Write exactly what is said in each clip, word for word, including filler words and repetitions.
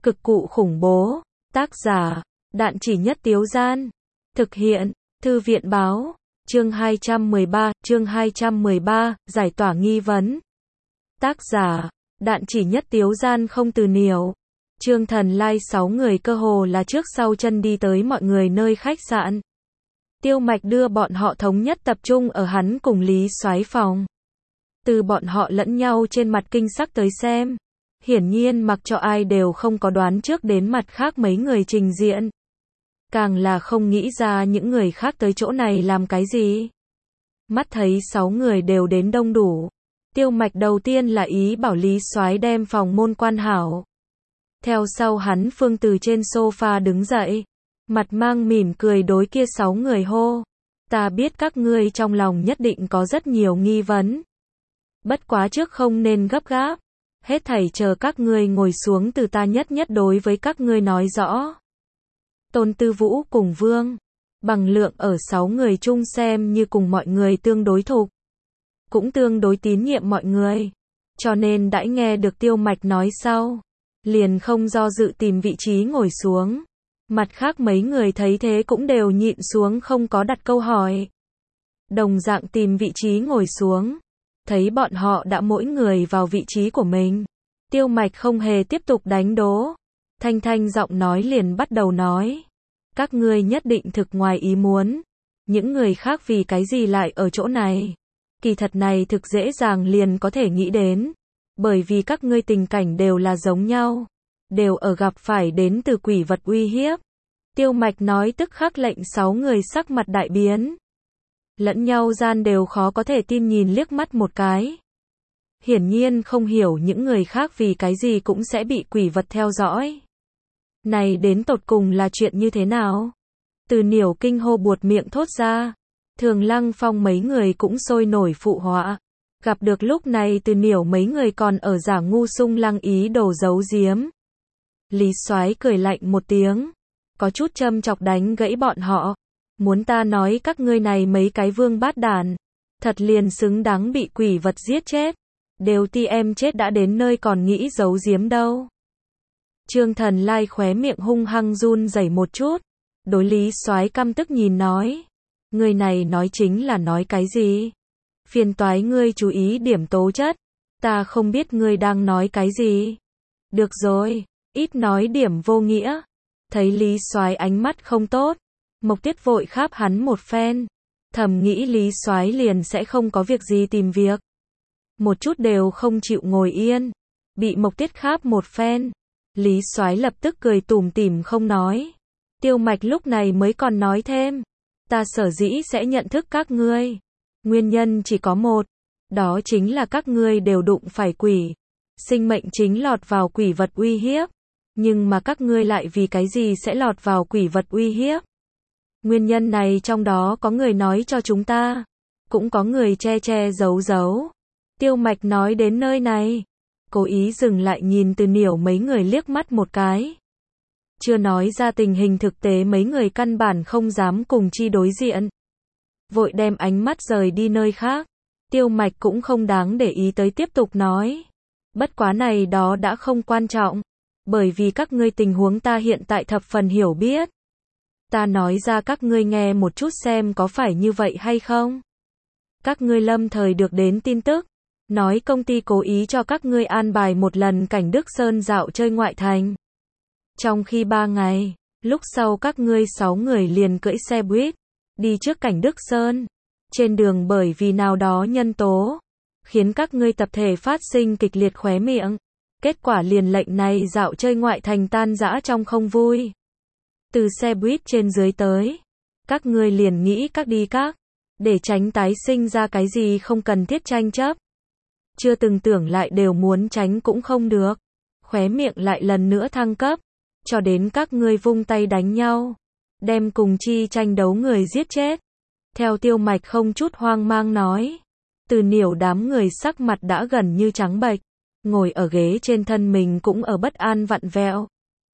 Cực cụ khủng bố. Tác giả, Đạn Chỉ Nhất Tiếu Gian. Thực hiện, Thư viện Báo. Chương hai trăm mười ba, chương hai trăm mười ba, giải tỏa nghi vấn. Tác giả, Đạn Chỉ Nhất Tiếu Gian. Không từ niểu. Trương Thần Lai sáu người cơ hồ là trước sau chân đi tới mọi người nơi khách sạn. Tiêu Mạch đưa bọn họ thống nhất tập trung ở hắn cùng Lý Soái phòng. Từ bọn họ lẫn nhau trên mặt kinh sắc tới xem, hiển nhiên mặc cho ai đều không có đoán trước đến mặt khác mấy người trình diện. Càng là không nghĩ ra những người khác tới chỗ này làm cái gì. Mắt thấy sáu người đều đến đông đủ. Tiêu Mạch đầu tiên là ý bảo Lý Soái đem phòng môn quan hảo. Theo sau hắn phương từ trên sofa đứng dậy. Mặt mang mỉm cười đối kia sáu người hô. Ta biết các ngươi trong lòng nhất định có rất nhiều nghi vấn. Bất quá trước không nên gấp gáp. Hết thảy chờ các ngươi ngồi xuống từ ta nhất nhất đối với các ngươi nói rõ. Tôn Tư Vũ cùng Vương Bằng Lượng ở sáu người chung xem như cùng mọi người tương đối thục. Cũng tương đối tín nhiệm mọi người. Cho nên đãi nghe được Tiêu Mạch nói sau. Liền không do dự tìm vị trí ngồi xuống. Mặt khác mấy người thấy thế cũng đều nhịn xuống không có đặt câu hỏi. Đồng dạng tìm vị trí ngồi xuống. Thấy bọn họ đã mỗi người vào vị trí của mình. Tiêu Mạch không hề tiếp tục đánh đố. Thanh thanh giọng nói liền bắt đầu nói. Các ngươi nhất định thực ngoài ý muốn. Những người khác vì cái gì lại ở chỗ này. Kỳ thật này thực dễ dàng liền có thể nghĩ đến. Bởi vì các ngươi tình cảnh đều là giống nhau. Đều ở gặp phải đến từ quỷ vật uy hiếp. Tiêu Mạch nói tức khắc lệnh sáu người sắc mặt đại biến. Lẫn nhau gian đều khó có thể tin nhìn liếc mắt một cái. Hiển nhiên không hiểu những người khác vì cái gì cũng sẽ bị quỷ vật theo dõi. Này đến tột cùng là chuyện như thế nào? Từ Niểu kinh hô buột miệng thốt ra. Thường Lăng Phong mấy người cũng sôi nổi phụ họa. Gặp được lúc này Từ Niểu mấy người còn ở giả ngu sung lăng ý đồ giấu giếm. Lý Soái cười lạnh một tiếng. Có chút châm chọc đánh gãy bọn họ. Muốn ta nói các ngươi này mấy cái vương bát đàn. Thật liền xứng đáng bị quỷ vật giết chết. Đều ti em chết đã đến nơi còn nghĩ giấu giếm đâu. Trương Thần Lai khóe miệng hung hăng run rẩy một chút. Đối Lý Soái căm tức nhìn nói. Người này nói chính là nói cái gì? Phiền toái ngươi chú ý điểm tố chất. Ta không biết ngươi đang nói cái gì. Được rồi, ít nói điểm vô nghĩa. Thấy Lý Soái ánh mắt không tốt. Mộc Tiết vội kháp hắn một phen. Thầm nghĩ Lý Soái liền sẽ không có việc gì tìm việc. Một chút đều không chịu ngồi yên. Bị Mộc Tiết kháp một phen. Lý Soái lập tức cười tủm tỉm không nói. Tiêu Mạch lúc này mới còn nói thêm. Ta sở dĩ sẽ nhận thức các ngươi. Nguyên nhân chỉ có một. Đó chính là các ngươi đều đụng phải quỷ. Sinh mệnh chính lọt vào quỷ vật uy hiếp. Nhưng mà các ngươi lại vì cái gì sẽ lọt vào quỷ vật uy hiếp? Nguyên nhân này trong đó có người nói cho chúng ta. Cũng có người che che giấu giấu. Tiêu Mạch nói đến nơi này. Cố ý dừng lại nhìn Từ Niểu mấy người liếc mắt một cái. Chưa nói ra tình hình thực tế mấy người căn bản không dám cùng chi đối diện. Vội đem ánh mắt rời đi nơi khác. Tiêu Mạch cũng không đáng để ý tới tiếp tục nói. Bất quá này đó đã không quan trọng. Bởi vì các ngươi tình huống ta hiện tại thập phần hiểu biết. Ta nói ra các ngươi nghe một chút xem có phải như vậy hay không. Các ngươi lâm thời được đến tin tức. Nói công ty cố ý cho các ngươi an bài một lần cảnh Đức Sơn dạo chơi ngoại thành. Trong khi ba ngày, lúc sau các ngươi sáu người liền cưỡi xe buýt. Đi trước cảnh Đức Sơn. Trên đường bởi vì nào đó nhân tố. Khiến các ngươi tập thể phát sinh kịch liệt khóe miệng. Kết quả liền lệnh này dạo chơi ngoại thành tan rã trong không vui. Từ xe buýt trên dưới tới. Các ngươi liền nghĩ các đi các. Để tránh tái sinh ra cái gì không cần thiết tranh chấp. Chưa từng tưởng lại đều muốn tránh cũng không được. Khóe miệng lại lần nữa thăng cấp. Cho đến các ngươi vung tay đánh nhau. Đem cùng chi tranh đấu người giết chết. Theo Tiêu Mạch không chút hoang mang nói. Từ Niểu đám người sắc mặt đã gần như trắng bệch. Ngồi ở ghế trên thân mình cũng ở bất an vặn vẹo.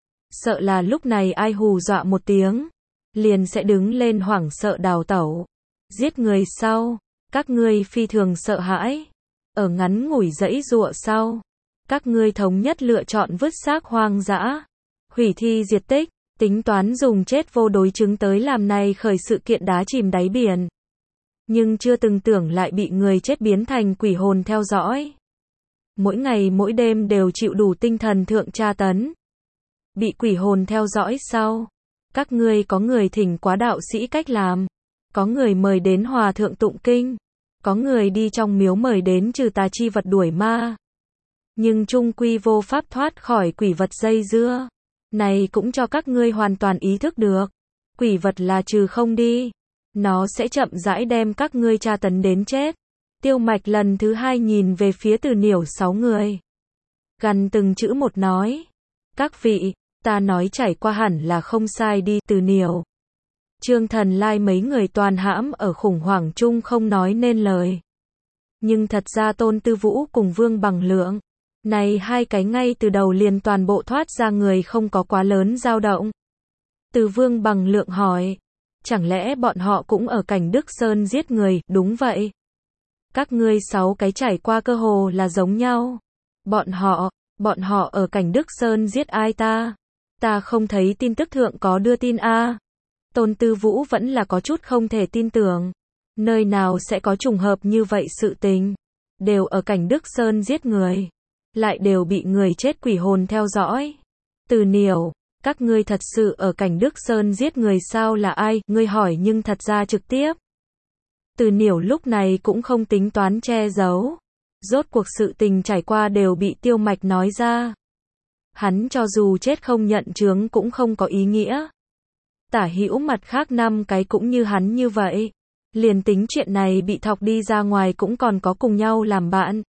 Sợ là lúc này ai hù dọa một tiếng. Liền sẽ đứng lên hoảng sợ đào tẩu. Giết người sau. Các ngươi phi thường sợ hãi. Ở ngắn ngủi dãy dụa sau. Các ngươi thống nhất lựa chọn vứt xác hoang dã. hủy thi diệt tích, tính toán dùng chết vô đối chứng tới làm này khởi sự kiện đá chìm đáy biển. Nhưng chưa từng tưởng lại bị người chết biến thành quỷ hồn theo dõi. Mỗi ngày mỗi đêm đều chịu đủ tinh thần thượng tra tấn. Bị quỷ hồn theo dõi sau. Các ngươi có người thỉnh quá đạo sĩ cách làm. Có người mời đến hòa thượng tụng kinh. Có người đi trong miếu mời đến trừ tà chi vật đuổi ma. Nhưng chung quy vô pháp thoát khỏi quỷ vật dây dưa. Này cũng cho các ngươi hoàn toàn ý thức được. Quỷ vật là trừ không đi. Nó sẽ chậm rãi đem các ngươi tra tấn đến chết. Tiêu Mạch lần thứ hai nhìn về phía Từ Niểu sáu người. Gần từng chữ một nói. Các vị, ta nói trải qua hẳn là không sai đi. Từ Niểu, Trương Thần Lai mấy người toàn hãm ở khủng hoảng chung không nói nên lời. Nhưng thật ra Tôn Tư Vũ cùng Vương Bằng Lượng, này hai cái ngay từ đầu liền toàn bộ thoát ra người không có quá lớn dao động. Từ Vương Bằng Lượng hỏi, chẳng lẽ bọn họ cũng ở cảnh Đức Sơn giết người? Đúng vậy. Các ngươi sáu cái trải qua cơ hồ là giống nhau. Bọn họ, bọn họ ở cảnh Đức Sơn giết ai ta? Ta không thấy tin tức thượng có đưa tin a. Tôn Tư Vũ vẫn là có chút không thể tin tưởng. Nơi nào sẽ có trùng hợp như vậy sự tình? Đều ở cảnh Đức Sơn giết người. Lại đều bị người chết quỷ hồn theo dõi. Từ Niểu, các ngươi thật sự ở cảnh Đức Sơn giết người sao? Là ai? Ngươi hỏi nhưng thật ra trực tiếp. Từ Niểu lúc này cũng không tính toán che giấu. Rốt cuộc sự tình trải qua đều bị Tiêu Mạch nói ra. Hắn cho dù chết không nhận chướng cũng không có ý nghĩa. Tả hữu mặt khác năm cái cũng như hắn như vậy. Liền tính chuyện này bị thọc đi ra ngoài cũng còn có cùng nhau làm bạn.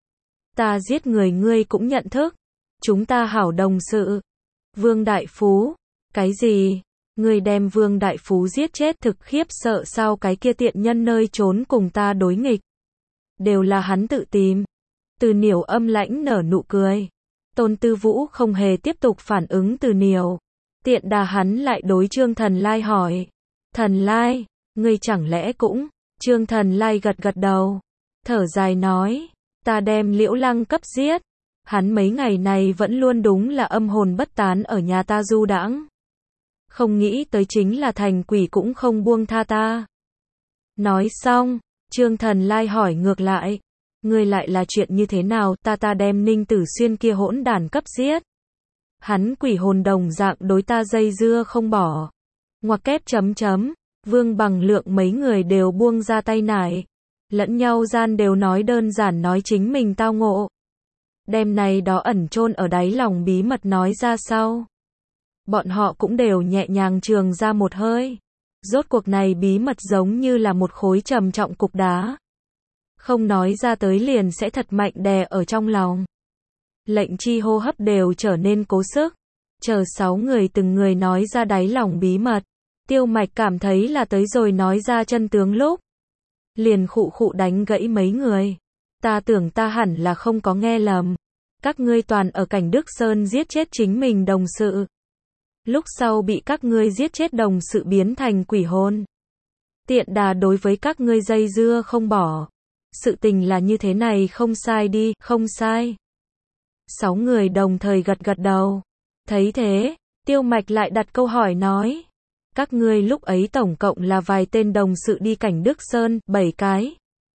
Ta giết người ngươi cũng nhận thức. Chúng ta hảo đồng sự. Vương Đại Phú. Cái gì? Ngươi đem Vương Đại Phú giết chết thực khiếp sợ sao? Cái kia tiện nhân nơi trốn cùng ta đối nghịch. Đều là hắn tự tìm. Từ Niểu âm lãnh nở nụ cười. Tôn Tư Vũ không hề tiếp tục phản ứng Từ Niểu. Tiện đà hắn lại đối Trương Thần Lai hỏi. Thần Lai, ngươi chẳng lẽ cũng? Trương Thần Lai gật gật đầu. Thở dài nói. Ta đem Liễu Lăng cấp giết. Hắn mấy ngày này vẫn luôn đúng là âm hồn bất tán ở nhà ta du đãng. Không nghĩ tới chính là thành quỷ cũng không buông tha ta. Nói xong, Trương Thần Lai hỏi ngược lại. Ngươi lại là chuyện như thế nào? Ta ta đem Ninh Tử Xuyên kia hỗn đản cấp giết. Hắn quỷ hồn đồng dạng đối ta dây dưa không bỏ. Ngoặc kép chấm chấm. Vương Bằng Lượng mấy người đều buông ra tay nải. Lẫn nhau gian đều nói đơn giản nói chính mình tao ngộ. Đem này đó ẩn chôn ở đáy lòng bí mật nói ra sau. Bọn họ cũng đều nhẹ nhàng trường ra một hơi. Rốt cuộc này bí mật giống như là một khối trầm trọng cục đá. Không nói ra tới liền sẽ thật mạnh đè ở trong lòng. Lệnh chi hô hấp đều trở nên cố sức. Chờ sáu người từng người nói ra đáy lòng bí mật. Tiêu Mạch cảm thấy là tới rồi nói ra chân tướng lúc. Liền khụ khụ đánh gãy mấy người. Ta tưởng ta hẳn là không có nghe lầm. Các ngươi toàn ở cảnh Đức Sơn giết chết chính mình đồng sự. Lúc sau bị các ngươi giết chết đồng sự biến thành quỷ hồn. Tiện đà đối với các ngươi dây dưa không bỏ. Sự tình là như thế này không sai đi, không sai. Sáu người đồng thời gật gật đầu. Thấy thế, Tiêu Mạch lại đặt câu hỏi nói. Các ngươi lúc ấy tổng cộng là vài tên đồng sự đi cảnh Đức Sơn, bảy cái.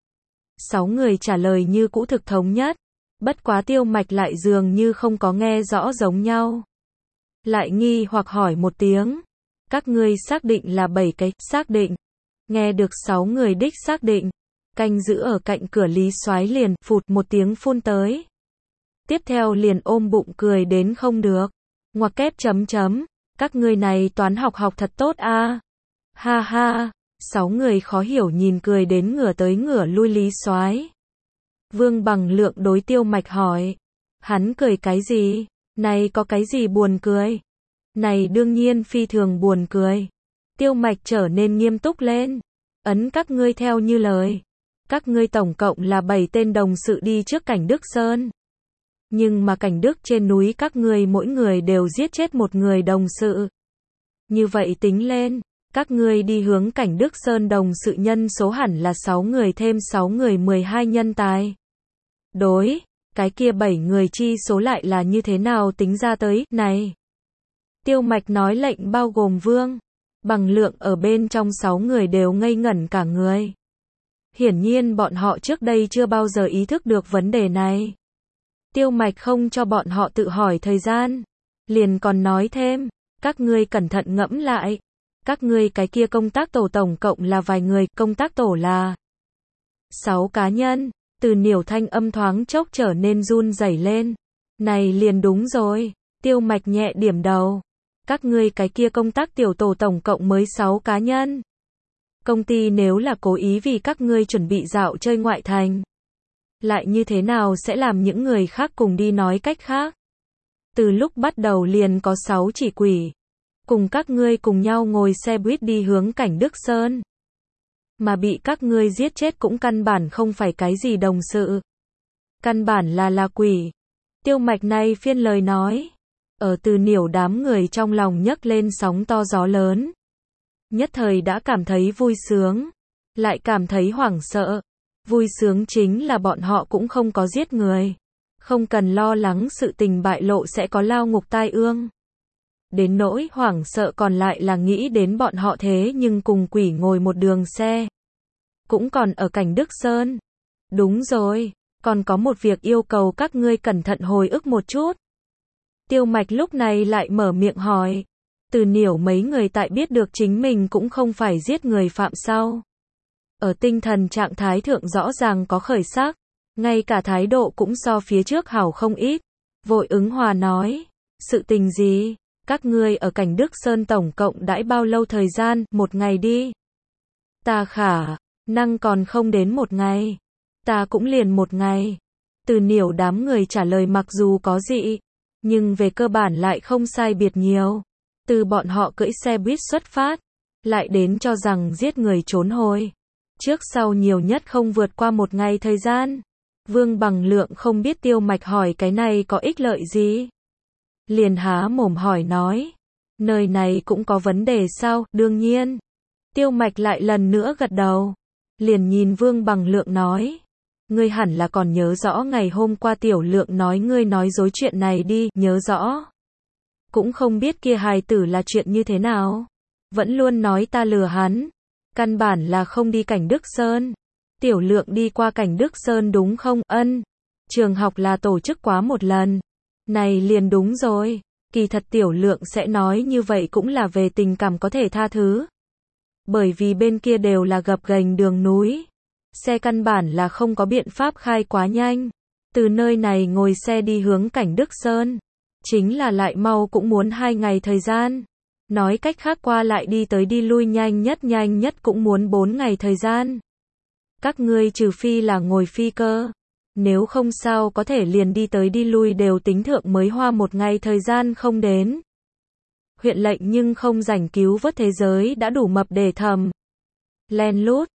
Sáu người trả lời như cũ thực thống nhất. Bất quá Tiêu Mạch lại dường như không có nghe rõ giống nhau. Lại nghi hoặc hỏi một tiếng. Các ngươi xác định là bảy cái, xác định. Nghe được sáu người đích xác định. Canh giữ ở cạnh cửa Lý Soái liền, phụt một tiếng phun tới. Tiếp theo liền ôm bụng cười đến không được. Ngoặc kép chấm chấm. Các ngươi này toán học học thật tốt a. À. Ha ha. Sáu người khó hiểu nhìn cười đến ngửa tới ngửa lui Lý Soái. Vương Bằng Lượng đối Tiêu Mạch hỏi. Hắn cười cái gì? Này có cái gì buồn cười? Này đương nhiên phi thường buồn cười. Tiêu Mạch trở nên nghiêm túc lên. Ấn các ngươi theo như lời. Các ngươi tổng cộng là bảy tên đồng sự đi trước cảnh Đức Sơn. Nhưng mà cảnh Đức trên núi các ngươi mỗi người đều giết chết một người đồng sự. Như vậy tính lên, các ngươi đi hướng cảnh Đức Sơn đồng sự nhân số hẳn là sáu người thêm sáu người mười hai nhân tài. Đối, cái kia bảy người chi số lại là như thế nào tính ra tới, này. Tiêu Mạch nói lệnh bao gồm Vương Bằng Lượng ở bên trong sáu người đều ngây ngẩn cả người. Hiển nhiên bọn họ trước đây chưa bao giờ ý thức được vấn đề này. Tiêu Mạch không cho bọn họ tự hỏi thời gian. Liền còn nói thêm, các ngươi cẩn thận ngẫm lại. Các ngươi cái kia công tác tổ tổng cộng là vài người, công tác tổ là sáu cá nhân. Từ Niểu thanh âm thoáng chốc trở nên run rẩy lên. Này liền đúng rồi. Tiêu Mạch nhẹ điểm đầu. Các ngươi cái kia công tác tiểu tổ tổng cộng mới sáu cá nhân. Công ty nếu là cố ý vì các ngươi chuẩn bị dạo chơi ngoại thành, lại như thế nào sẽ làm những người khác cùng đi? Nói cách khác, từ lúc bắt đầu liền có sáu chỉ quỷ cùng các ngươi cùng nhau ngồi xe buýt đi hướng Cảnh Đức Sơn, mà bị các ngươi giết chết cũng căn bản không phải cái gì đồng sự, căn bản là là quỷ. Tiêu Mạch này phiên lời nói, ở Từ Niểu đám người trong lòng nhấc lên sóng to gió lớn. Nhất thời đã cảm thấy vui sướng, lại cảm thấy hoảng sợ. Vui sướng chính là bọn họ cũng không có giết người, không cần lo lắng sự tình bại lộ sẽ có lao ngục tai ương. Đến nỗi hoảng sợ còn lại là nghĩ đến bọn họ thế nhưng cùng quỷ ngồi một đường xe, cũng còn ở Cảnh Đức Sơn. Đúng rồi, còn có một việc yêu cầu các ngươi cẩn thận hồi ức một chút. Tiêu Mạch lúc này lại mở miệng hỏi. Từ Niểu mấy người tại biết được chính mình cũng không phải giết người phạm sau, ở tinh thần trạng thái thượng rõ ràng có khởi sắc, ngay cả thái độ cũng so phía trước hảo không ít. Vội ứng hòa nói, sự tình gì? Các ngươi ở Cảnh Đức Sơn tổng cộng đãi bao lâu thời gian? Một ngày đi. Ta khả năng còn không đến một ngày. Ta cũng liền một ngày. Từ Niểu đám người trả lời mặc dù có dị, nhưng về cơ bản lại không sai biệt nhiều. Từ bọn họ cưỡi xe buýt xuất phát, lại đến cho rằng giết người trốn hồi, trước sau nhiều nhất không vượt qua một ngày thời gian. Vương Bằng Lượng không biết Tiêu Mạch hỏi cái này có ích lợi gì, liền há mồm hỏi nói, nơi này cũng có vấn đề sao? Đương nhiên. Tiêu Mạch lại lần nữa gật đầu, liền nhìn Vương Bằng Lượng nói, ngươi hẳn là còn nhớ rõ ngày hôm qua Tiểu Lượng nói ngươi nói dối chuyện này đi. Nhớ rõ. Cũng không biết kia hài tử là chuyện như thế nào, vẫn luôn nói ta lừa hắn, căn bản là không đi Cảnh Đức Sơn. Tiểu Lượng đi qua Cảnh Đức Sơn đúng không? Ân. Trường học là tổ chức quá một lần. Này liền đúng rồi. Kỳ thật Tiểu Lượng sẽ nói như vậy cũng là về tình cảm có thể tha thứ. Bởi vì bên kia đều là gập ghềnh đường núi, xe căn bản là không có biện pháp khai quá nhanh. Từ nơi này ngồi xe đi hướng Cảnh Đức Sơn, chính là lại mau cũng muốn hai ngày thời gian. Nói cách khác qua lại đi tới đi lui nhanh nhất nhanh nhất cũng muốn bốn ngày thời gian. Các ngươi trừ phi là ngồi phi cơ, nếu không sao có thể liền đi tới đi lui đều tính thượng mới hoa một ngày thời gian không đến. Huyện lệnh nhưng không rảnh cứu vớt thế giới đã đủ mập để thầm. Len lút,